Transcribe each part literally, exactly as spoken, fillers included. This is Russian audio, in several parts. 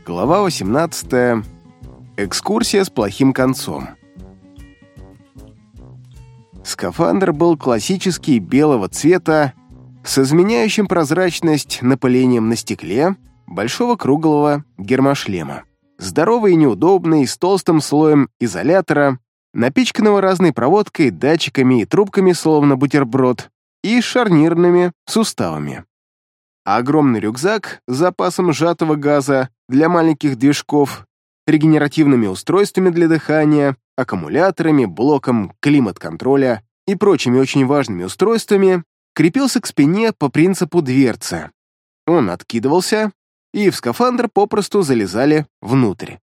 Глава восемнадцатая. Экскурсия с плохим концом. Скафандр был классический белого цвета с изменяющим прозрачность напылением на стекле большого круглого гермошлема. Здоровый и неудобный, с толстым слоем изолятора, напичканного разной проводкой, датчиками и трубками, словно бутерброд, и шарнирными суставами. А огромный рюкзак с запасом сжатого газа для маленьких движков, регенеративными устройствами для дыхания, аккумуляторами, блоком климат-контроля и прочими очень важными устройствами крепился к спине по принципу дверцы. Он откидывался, и в скафандр попросту залезали внутрь.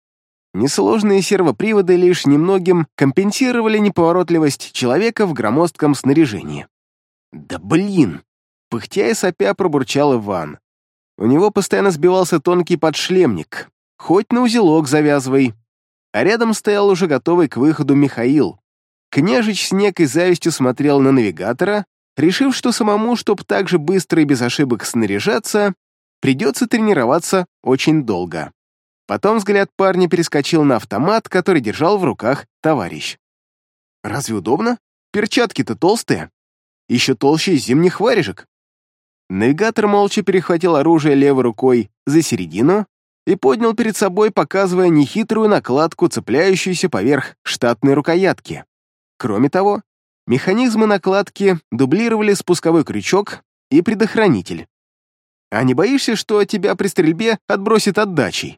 Несложные сервоприводы лишь немногим компенсировали неповоротливость человека в громоздком снаряжении. «Да блин!» — пыхтя и сопя пробурчал Иван. У него постоянно сбивался тонкий подшлемник, хоть на узелок завязывай. А рядом стоял уже готовый к выходу Михаил. Княжич с некой завистью смотрел на навигатора, решив, что самому, чтоб так же быстро и без ошибок снаряжаться, придется тренироваться очень долго. Потом взгляд парня перескочил на автомат, который держал в руках товарищ. «Разве удобно? Перчатки-то толстые. Еще толще зимних варежек». Навигатор молча перехватил оружие левой рукой за середину и поднял перед собой, показывая нехитрую накладку, цепляющуюся поверх штатной рукоятки. Кроме того, механизмы накладки дублировали спусковой крючок и предохранитель. «А не боишься, что тебя при стрельбе отбросит отдачей?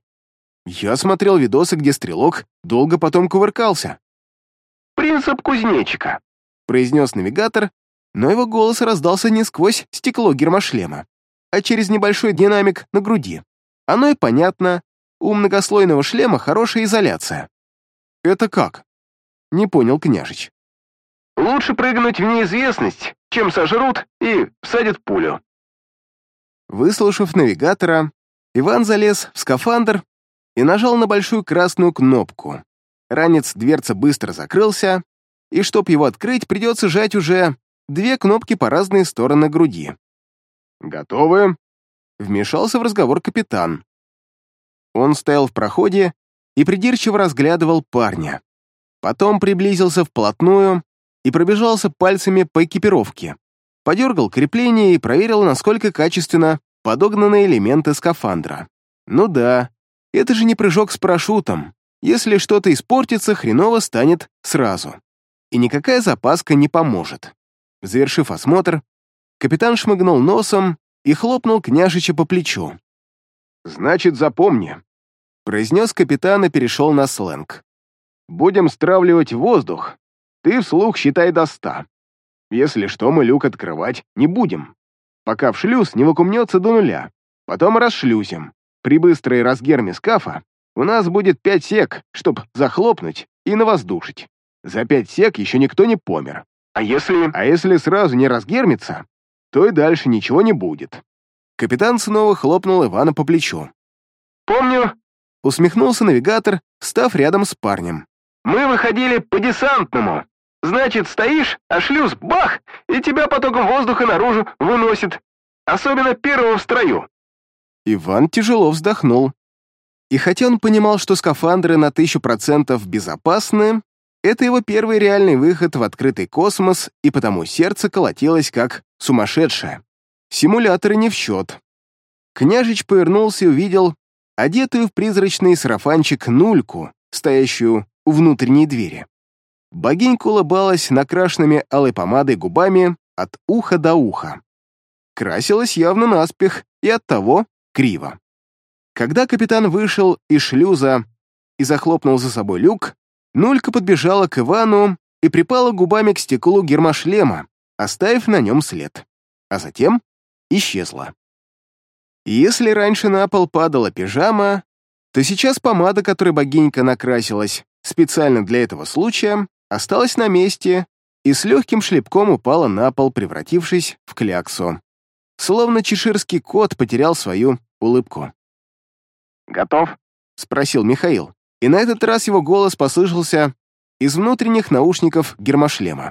Я смотрел видосы, где стрелок долго потом кувыркался». «Принцип кузнечика», — произнес навигатор, но его голос раздался не сквозь стекло гермошлема, а через небольшой динамик на груди. Оно и понятно, у многослойного шлема хорошая изоляция. «Это как?» — не понял княжич. «Лучше прыгнуть в неизвестность, чем сожрут и всадят пулю». Выслушав навигатора, Иван залез в скафандр и нажал на большую красную кнопку. Ранец дверца быстро закрылся, и чтоб его открыть, придется сжать уже две кнопки по разные стороны груди. «Готовы?» — вмешался в разговор капитан. Он стоял в проходе и придирчиво разглядывал парня. Потом приблизился вплотную и пробежался пальцами по экипировке, подергал крепление и проверил, насколько качественно подогнаны элементы скафандра. Ну да, это же не прыжок с парашютом. Если что-то испортится, хреново станет сразу. И никакая запаска не поможет. Завершив осмотр, капитан шмыгнул носом и хлопнул княжича по плечу. «Значит, запомни», — произнес капитан и перешел на сленг. «Будем стравливать воздух. Ты вслух считай до ста. Если что, мы люк открывать не будем, пока в шлюз не вакуумнется до нуля. Потом расшлюзим. При быстрой разгерме скафа у нас будет пять сек, чтоб захлопнуть и навоздушить. За пять сек еще никто не помер. А если... А если сразу не разгермится, то и дальше ничего не будет». Капитан снова хлопнул Ивана по плечу. «Помню», — усмехнулся навигатор, став рядом с парнем. «Мы выходили по десантному. Значит, стоишь, а шлюз — бах, и тебя потоком воздуха наружу выносит. Особенно первого в строю». Иван тяжело вздохнул. И хотя он понимал, что скафандры на тысячу процентов безопасны, это его первый реальный выход в открытый космос, и потому сердце колотилось как сумасшедшее. Симуляторы не в счет. Княжич повернулся и увидел одетую в призрачный сарафанчик Нульку, стоящую у внутренней двери. Богинька улыбалась накрашенными алой помадой губами от уха до уха. Красилась явно наспех и оттого криво. Когда капитан вышел из шлюза и захлопнул за собой люк, Нулька подбежала к Ивану и припала губами к стеклу гермошлема, оставив на нем след. А затем исчезла. И если раньше на пол падала пижама, то сейчас помада, которой богинька накрасилась специально для этого случая, осталась на месте и с легким шлепком упала на пол, превратившись в кляксу. Словно чеширский кот потерял свою улыбку. «Готов?» — спросил Михаил. И на этот раз его голос послышался из внутренних наушников гермошлема.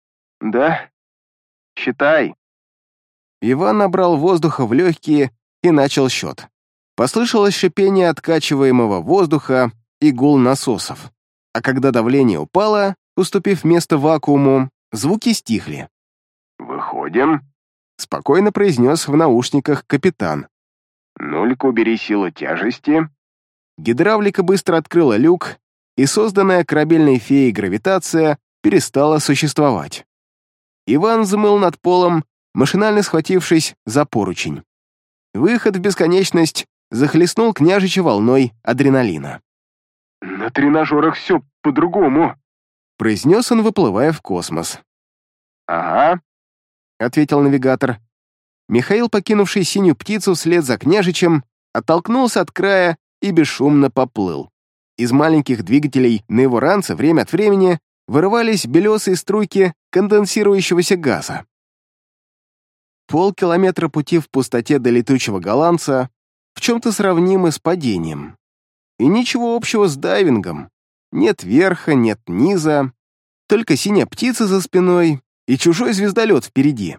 «Да. Считай». Иван набрал воздуха в легкие и начал счет. Послышалось шипение откачиваемого воздуха и гул насосов. А когда давление упало, уступив место вакууму, звуки стихли. «Выходим», — спокойно произнес в наушниках капитан. «Нулька, убери силу тяжести». Гидравлика быстро открыла люк, и созданная корабельной феей гравитация перестала существовать. Иван взмыл над полом, машинально схватившись за поручень. Выход в бесконечность захлестнул княжича волной адреналина. «На тренажерах все по-другому», — произнес он, выплывая в космос. «Ага», — ответил навигатор. Михаил, покинувший синюю птицу вслед за княжичем, оттолкнулся от края и бесшумно поплыл. Из маленьких двигателей на его ранце время от времени вырывались белесые струйки конденсирующегося газа. Полкилометра пути в пустоте до летучего голландца в чем-то сравнимы с падением. И ничего общего с дайвингом. Нет верха, нет низа, только синяя птица за спиной и чужой звездолет впереди.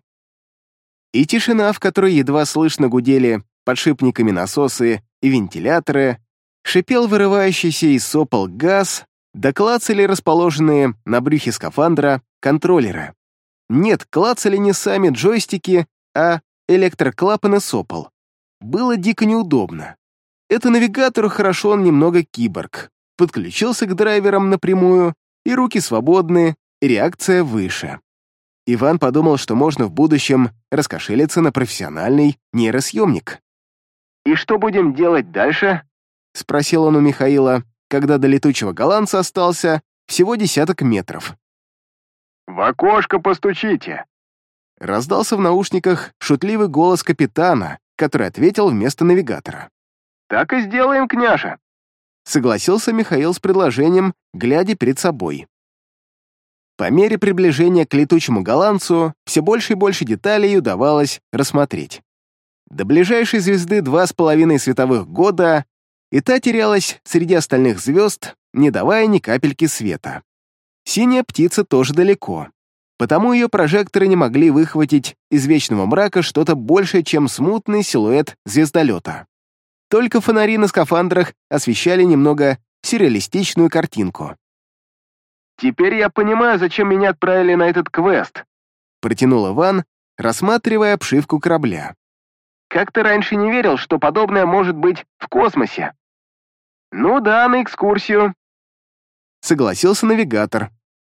И тишина, в которой едва слышно гудели подшипниками насосы и вентиляторы, шипел вырывающийся из сопел газ, да клацали расположенные на брюхе скафандра контроллеры. Нет, клацали не сами джойстики, а электроклапаны сопел. Было дико неудобно. Это навигатору хорошо, он немного киборг. Подключился к драйверам напрямую, и руки свободны, и реакция выше. Иван подумал, что можно в будущем раскошелиться на профессиональный нейросъемник. «И что будем делать дальше?» — спросил он у Михаила, когда до летучего голландца остался всего десяток метров. «В окошко постучите!» Раздался в наушниках шутливый голос капитана, который ответил вместо навигатора. «Так и сделаем, княже!» Согласился Михаил с предложением, глядя перед собой. По мере приближения к летучему голландцу все больше и больше деталей удавалось рассмотреть. До ближайшей звезды два с половиной световых года, и та терялась среди остальных звезд, не давая ни капельки света. Синяя птица тоже далеко, потому ее прожекторы не могли выхватить из вечного мрака что-то большее, чем смутный силуэт звездолета. Только фонари на скафандрах освещали немного сюрреалистичную картинку. «Теперь я понимаю, зачем меня отправили на этот квест», протянул Иван, рассматривая обшивку корабля. «Как-то раньше не верил, что подобное может быть в космосе». «Ну да, на экскурсию», — согласился навигатор.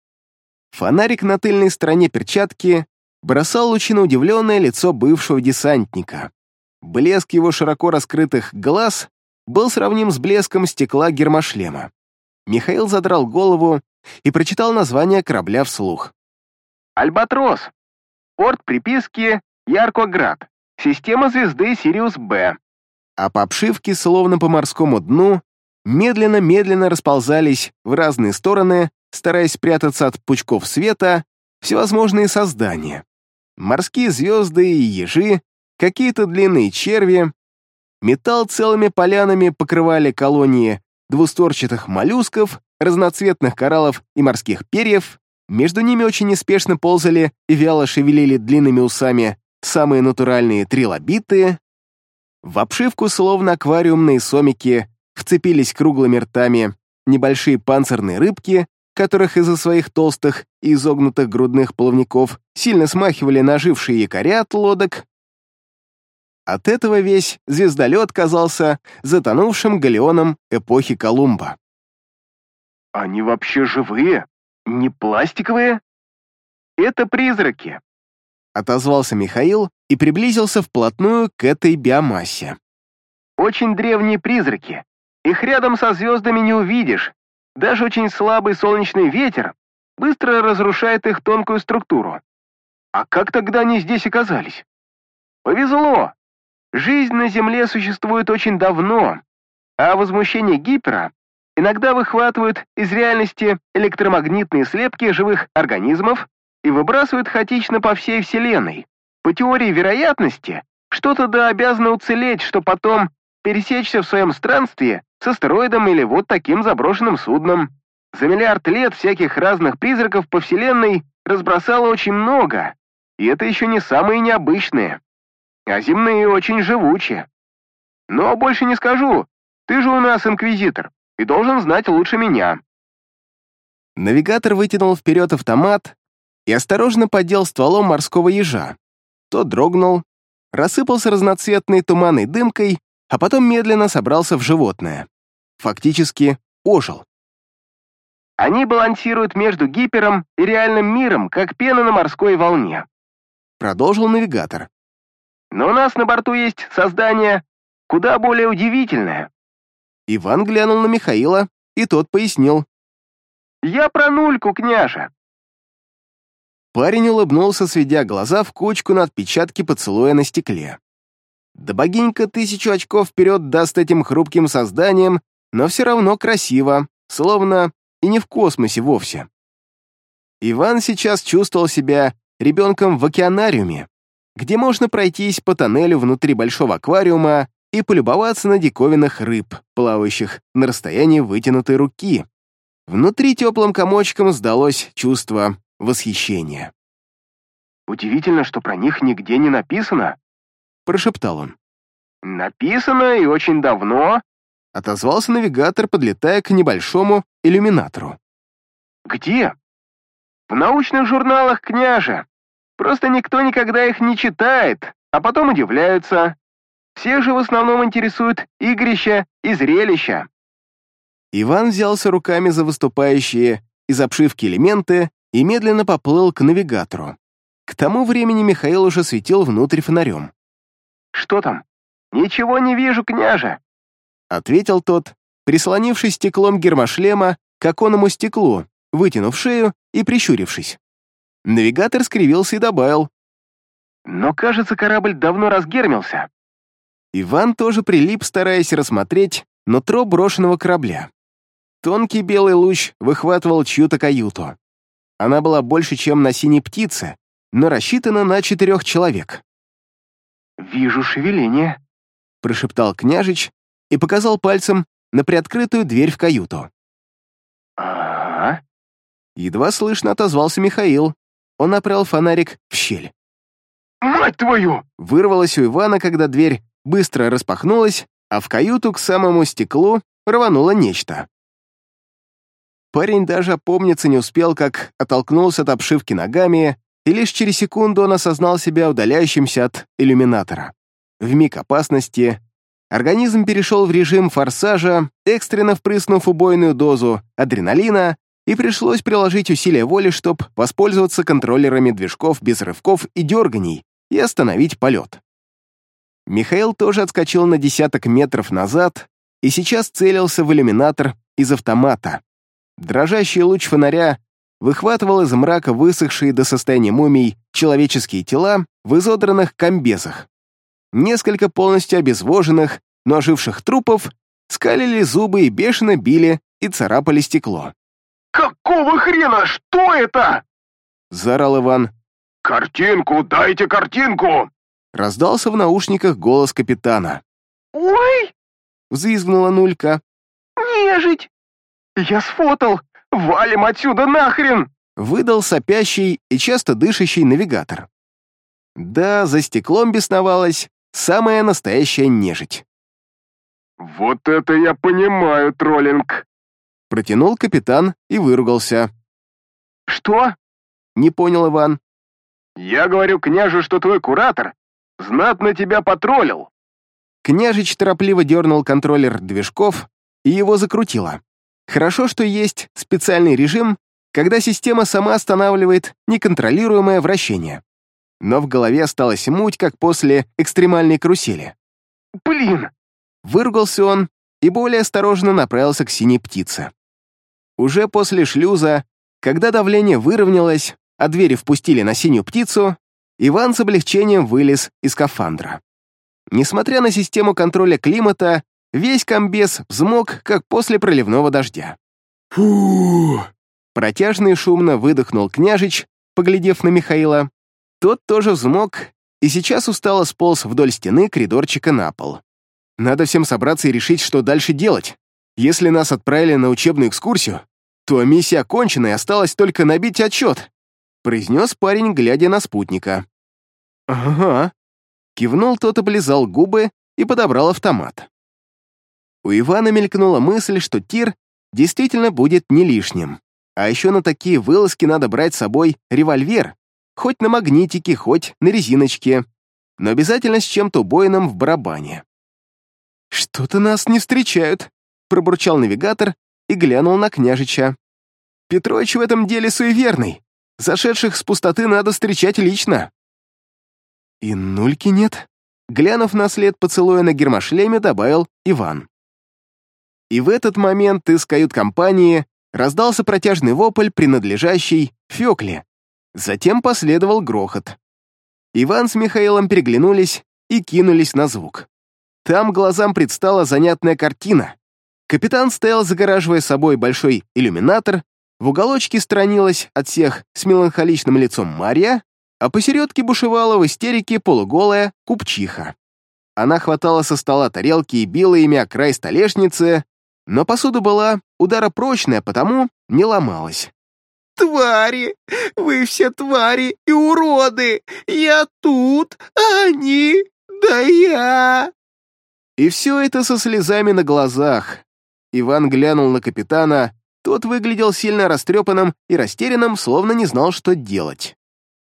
Фонарик на тыльной стороне перчатки бросал лучи на удивленное лицо бывшего десантника. Блеск его широко раскрытых глаз был сравним с блеском стекла гермошлема. Михаил задрал голову и прочитал название корабля вслух. «Альбатрос. Порт приписки Яркоград. Система звезды Сириус-Б». А по обшивке, словно по морскому дну, медленно-медленно расползались в разные стороны, стараясь спрятаться от пучков света, всевозможные создания. Морские звезды и ежи, какие-то длинные черви. Металл целыми полянами покрывали колонии двустворчатых моллюсков, разноцветных кораллов и морских перьев. Между ними очень неспешно ползали и вяло шевелили длинными усами самые натуральные трилобиты. В обшивку, словно аквариумные сомики, вцепились круглыми ртами небольшие панцирные рыбки, которых из-за своих толстых и изогнутых грудных плавников сильно смахивали на ожившие якоря от лодок. От этого весь звездолет казался затонувшим галеоном эпохи Колумба. «Они вообще живые? Не пластиковые?» «Это призраки», — отозвался Михаил и приблизился вплотную к этой биомассе. «Очень древние призраки. Их рядом со звездами не увидишь. Даже очень слабый солнечный ветер быстро разрушает их тонкую структуру. А как тогда они здесь оказались? Повезло. Жизнь на Земле существует очень давно, а возмущение Гипера иногда выхватывают из реальности электромагнитные слепки живых организмов и выбрасывают хаотично по всей Вселенной. По теории вероятности, что-то да обязано уцелеть, что потом пересечься в своем странстве с астероидом или вот таким заброшенным судном. За миллиард лет всяких разных призраков по Вселенной разбросало очень много, и это еще не самые необычные, а земные очень живучие. Но больше не скажу. Ты же у нас инквизитор и должен знать лучше меня». Навигатор вытянул вперед автомат и осторожно поддел стволом морского ежа. Тот дрогнул, рассыпался разноцветной туманной дымкой, а потом медленно собрался в животное. Фактически ожил. «Они балансируют между гипером и реальным миром, как пена на морской волне», продолжил навигатор. «Но у нас на борту есть создание куда более удивительное». Иван глянул на Михаила, и тот пояснил. «Я про нульку, княже». Парень улыбнулся, сведя глаза в кучку на отпечатки поцелуя на стекле. Да богинька тысячу очков вперед даст этим хрупким созданиям, но все равно красиво, словно и не в космосе вовсе. Иван сейчас чувствовал себя ребенком в океанариуме, где можно пройтись по тоннелю внутри большого аквариума и полюбоваться на диковинных рыб, плавающих на расстоянии вытянутой руки. Внутри теплым комочком сдалось чувство восхищения. «Удивительно, что про них нигде не написано», — прошептал он. «Написано и очень давно», — отозвался навигатор, подлетая к небольшому иллюминатору. «Где?» «В научных журналах, княже. Просто никто никогда их не читает, а потом удивляются. Всех же в основном интересуют игрища и зрелища». Иван взялся руками за выступающие из обшивки элементы и медленно поплыл к навигатору. К тому времени Михаил уже светил внутрь фонарем. «Что там?» «Ничего не вижу, княже», — ответил тот, прислонившись стеклом гермошлема к оконному стеклу, вытянув шею и прищурившись. Навигатор скривился и добавил. «Но, кажется, корабль давно разгермился». Иван тоже прилип, стараясь рассмотреть нутро брошенного корабля. Тонкий белый луч выхватывал чью-то каюту. Она была больше, чем на синей птице, но рассчитана на четырех человек. «Вижу шевеление», — прошептал княжич и показал пальцем на приоткрытую дверь в каюту. «Ага». Едва слышно отозвался Михаил. Он направил фонарик в щель. «Мать твою!» Вырвалось у Ивана, когда дверь быстро распахнулась, а в каюту к самому стеклу рвануло нечто. Парень даже опомниться не успел, как оттолкнулся от обшивки ногами, и лишь через секунду он осознал себя удаляющимся от иллюминатора. Вмиг опасности организм перешел в режим форсажа, экстренно впрыснув убойную дозу адреналина, и пришлось приложить усилия воли, чтобы воспользоваться контроллерами движков без рывков и дерганий и остановить полет. Михаил тоже отскочил на десяток метров назад и сейчас целился в иллюминатор из автомата. Дрожащий луч фонаря выхватывал из мрака высохшие до состояния мумий человеческие тела в изодранных комбезах. Несколько полностью обезвоженных, но оживших трупов скалили зубы и бешено били и царапали стекло. «Какого хрена? Что это?» — заорал Иван. «Картинку! Дайте картинку!» — раздался в наушниках голос капитана. «Ой!» — взвизгнула Нулька. «Нежить! Я сфотал! Валим отсюда нахрен!» — выдал сопящий и часто дышащий навигатор. Да, за стеклом бесновалась самая настоящая нежить. «Вот это я понимаю, троллинг!» — протянул капитан и выругался. «Что?» — не понял Иван. «Я говорю княжу, что твой куратор знатно тебя потроллил». Княжич торопливо дернул контроллер движков, и его закрутило. Хорошо, что есть специальный режим, когда система сама останавливает неконтролируемое вращение. Но в голове осталась муть, как после экстремальной карусели. «Блин!» — выругался он и более осторожно направился к синей птице. Уже после шлюза, когда давление выровнялось, а двери впустили на синюю птицу, Иван с облегчением вылез из скафандра. Несмотря на систему контроля климата, весь комбез взмок, как после проливного дождя. «Фу!» Протяжно и шумно выдохнул княжич, поглядев на Михаила. Тот тоже взмок и сейчас устало сполз вдоль стены коридорчика на пол. Надо всем собраться и решить, что дальше делать. Если нас отправили на учебную экскурсию, то миссия окончена и осталось только набить отчет, произнес парень, глядя на спутника. «Ага». Кивнул тот, облизал губы и подобрал автомат. У Ивана мелькнула мысль, что тир действительно будет не лишним. А еще на такие вылазки надо брать с собой револьвер, хоть на магнитике, хоть на резиночке, но обязательно с чем-то убойным в барабане. «Что-то нас не встречают», — пробурчал навигатор и глянул на княжича. «Петрович в этом деле суеверный. Зашедших с пустоты надо встречать лично». «И нульки нет», — глянув на след поцелуя на гермошлеме, добавил Иван. И в этот момент из кают-компании раздался протяжный вопль, принадлежащий Фёкле. Затем последовал грохот. Иван с Михаилом переглянулись и кинулись на звук. Там глазам предстала занятная картина. Капитан стоял, загораживая собой большой иллюминатор, в уголочке сторонилась от всех с меланхоличным лицом Марья, а посередке бушевала в истерике полуголая купчиха. Она хватала со стола тарелки и била ими о край столешницы, но посуда была ударопрочная, потому не ломалась. «Твари! Вы все твари и уроды! Я тут, а они... да я...» И все это со слезами на глазах. Иван глянул на капитана, тот выглядел сильно растрепанным и растерянным, словно не знал, что делать.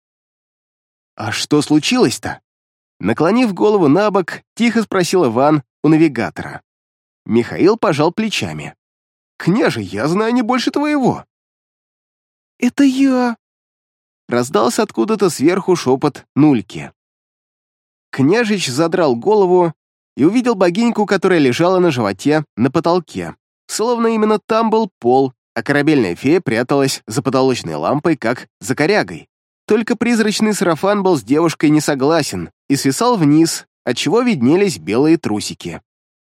«А что случилось-то?» Наклонив голову на бок, тихо спросил Иван у навигатора. Михаил пожал плечами. «Княже, я знаю не больше твоего». «Это я!» Раздался откуда-то сверху шепот Нульки. Княжич задрал голову и увидел богиньку, которая лежала на животе на потолке, словно именно там был пол, а корабельная фея пряталась за потолочной лампой, как за корягой. Только призрачный сарафан был с девушкой не согласен и свисал вниз, отчего виднелись белые трусики.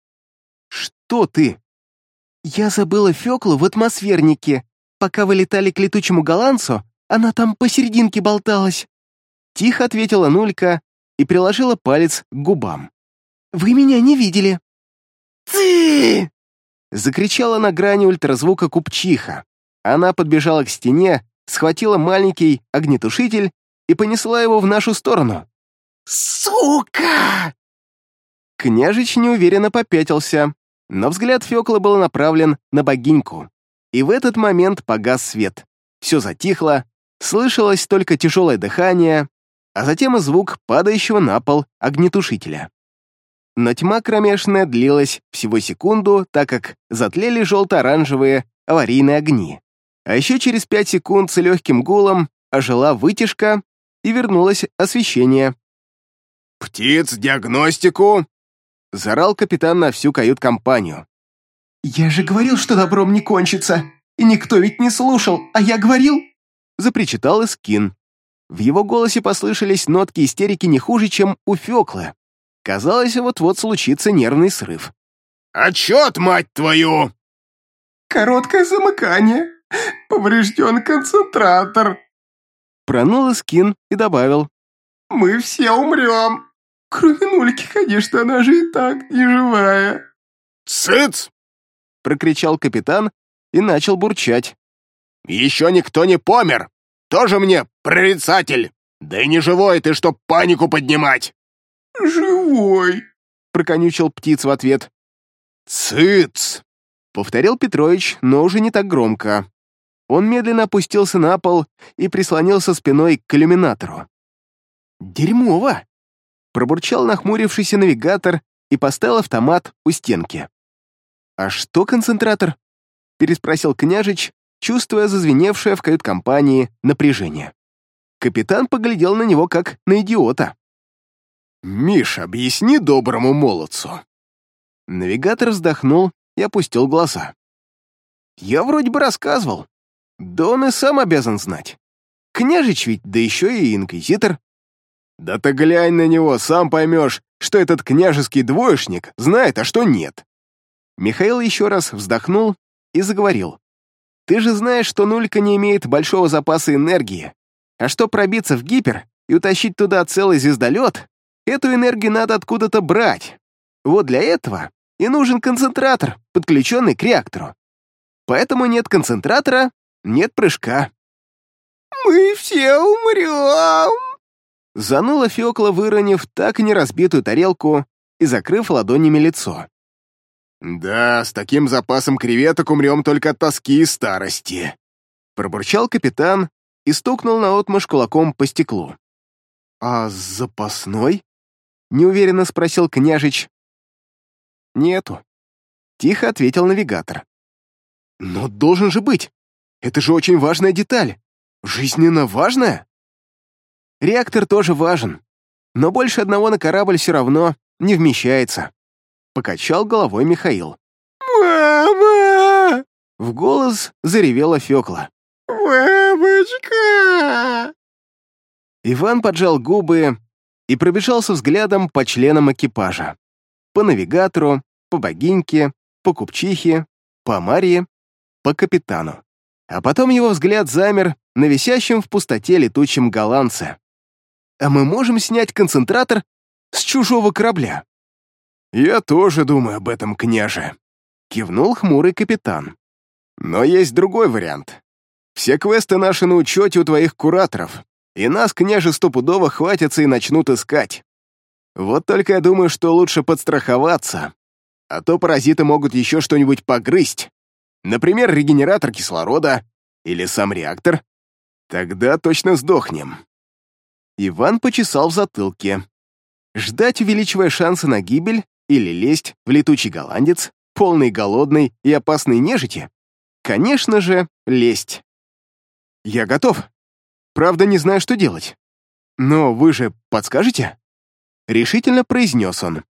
«Что ты?» «Я забыла Фёклу в атмосфернике. Пока вы летали к летучему голландцу, она там посерединке болталась». Тихо ответила Нулька и приложила палец к губам. «Вы меня не видели». «Ты!» Закричала на грани ультразвука купчиха. Она подбежала к стене, схватила маленький огнетушитель и понесла его в нашу сторону. «Сука!» Княжич неуверенно попятился, но взгляд Фёклы был направлен на богиньку. И в этот момент погас свет. Все затихло, слышалось только тяжелое дыхание, а затем и звук падающего на пол огнетушителя. Но тьма кромешная длилась всего секунду, так как затлели желто-оранжевые аварийные огни. А еще через пять секунд с легким гулом ожила вытяжка и вернулось освещение. «Птиц, диагностику!» — заорал капитан на всю кают-компанию. «Я же говорил, что добром не кончится, и никто ведь не слушал, а я говорил!» — запричитал Искин. В его голосе послышались нотки истерики не хуже, чем у Фёклы. Казалось, вот-вот случится нервный срыв. «Отчет, мать твою!» «Короткое замыкание. Поврежден концентратор», — пронул Искин и добавил. «Мы все умрем. Кроме Нульки, конечно, она же и так не живая». «Цыц!» — прокричал капитан и начал бурчать. «Еще никто не помер! Тоже мне прорицатель! Да и не живой ты, чтоб панику поднимать!» «Живой!» — проконючил птиц в ответ. «Цыц!» — повторил Петрович, но уже не так громко. Он медленно опустился на пол и прислонился спиной к иллюминатору. «Дерьмово!» — пробурчал нахмурившийся навигатор и поставил автомат у стенки. «А что концентратор?» — переспросил княжич, чувствуя зазвеневшее в кают-компании напряжение. Капитан поглядел на него как на идиота. «Миш, объясни доброму молодцу». Навигатор вздохнул и опустил глаза. «Я вроде бы рассказывал. Да он и сам обязан знать. Княжич ведь, да еще и инквизитор». «Да ты глянь на него, сам поймешь, что этот княжеский двоечник знает, а что нет». Михаил еще раз вздохнул и заговорил. «Ты же знаешь, что Нулька не имеет большого запаса энергии. А что пробиться в гипер и утащить туда целый звездолет, эту энергию надо откуда-то брать. Вот для этого и нужен концентратор, подключенный к реактору. Поэтому нет концентратора, нет прыжка». «Мы все умрем!» Занула Фёкла, выронив так и не разбитую тарелку, и закрыв ладонями лицо. «Да, с таким запасом креветок умрем только от тоски и старости», пробурчал капитан и стукнул наотмашь кулаком по стеклу. «А запасной?» — неуверенно спросил княжич. «Нету», — тихо ответил навигатор. «Но должен же быть! Это же очень важная деталь! Жизненно важная!» «Реактор тоже важен, но больше одного на корабль все равно не вмещается», — покачал головой Михаил. «Мама!» — в голос заревела Фёкла. «Мамочка!» Иван поджал губы и пробежался взглядом по членам экипажа. По навигатору, по богиньке, по купчихе, по Марье, по капитану. А потом его взгляд замер на висящем в пустоте летучем голландце. «А мы можем снять концентратор с чужого корабля?» «Я тоже думаю об этом, княже», — кивнул хмурый капитан. «Но есть другой вариант. Все квесты наши на учете у твоих кураторов, и нас, княже, стопудово хватятся и начнут искать. Вот только я думаю, что лучше подстраховаться, а то паразиты могут еще что-нибудь погрызть. Например, регенератор кислорода или сам реактор. Тогда точно сдохнем». Иван почесал в затылке. Ждать, увеличивая шансы на гибель, или лезть в летучий голландец, полный голодной и опасной нежити? Конечно же, лезть. «Я готов. Правда, не знаю, что делать. Но вы же подскажете?» Решительно произнес он.